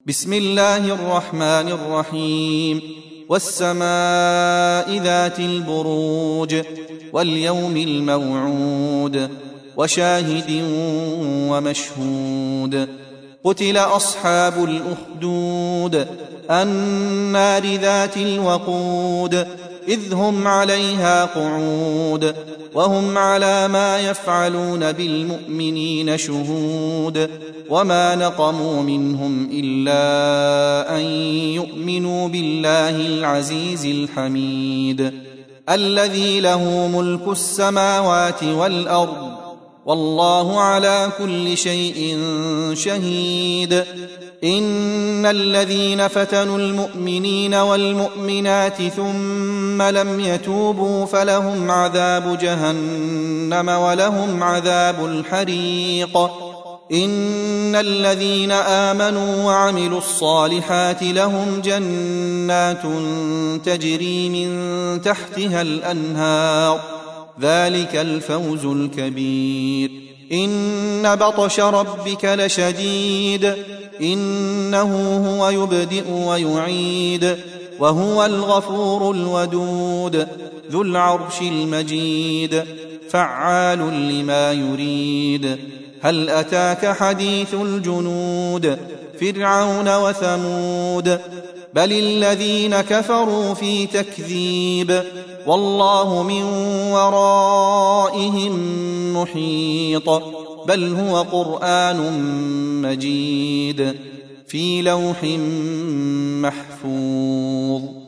بسم الله الرحمن الرحيم والسماء ذات البروج واليوم الموعود وشاهد ومشهود قتل أصحاب الأخدود النار ذات الوقود إذ هم عليها قعود وهم على ما يفعلون بالمؤمنين شهود وما نقموا منهم إلا أن يؤمنوا بالله العزيز الحميد الذي له ملك السماوات والأرض والله على كل شيء شهيد إن الذين فتنوا المؤمنين والمؤمنات ثم لم يتوبوا فلهم عذاب جهنم ولهم عذاب الحريق إن الذين آمنوا وعملوا الصالحات لهم جنات تجري من تحتها الأنهار ذلك الفوز الكبير إن بطش ربك لشديد إنه هو يبدئ ويعيد وهو الغفور الودود ذو العرش المجيد فعال لما يريد هل أتاك حديث الجنود فرعون وثمود بل الذين كفروا في تكذيب والله من ورائهم محيط بل هو قرآن مجيد في لوح محفوظ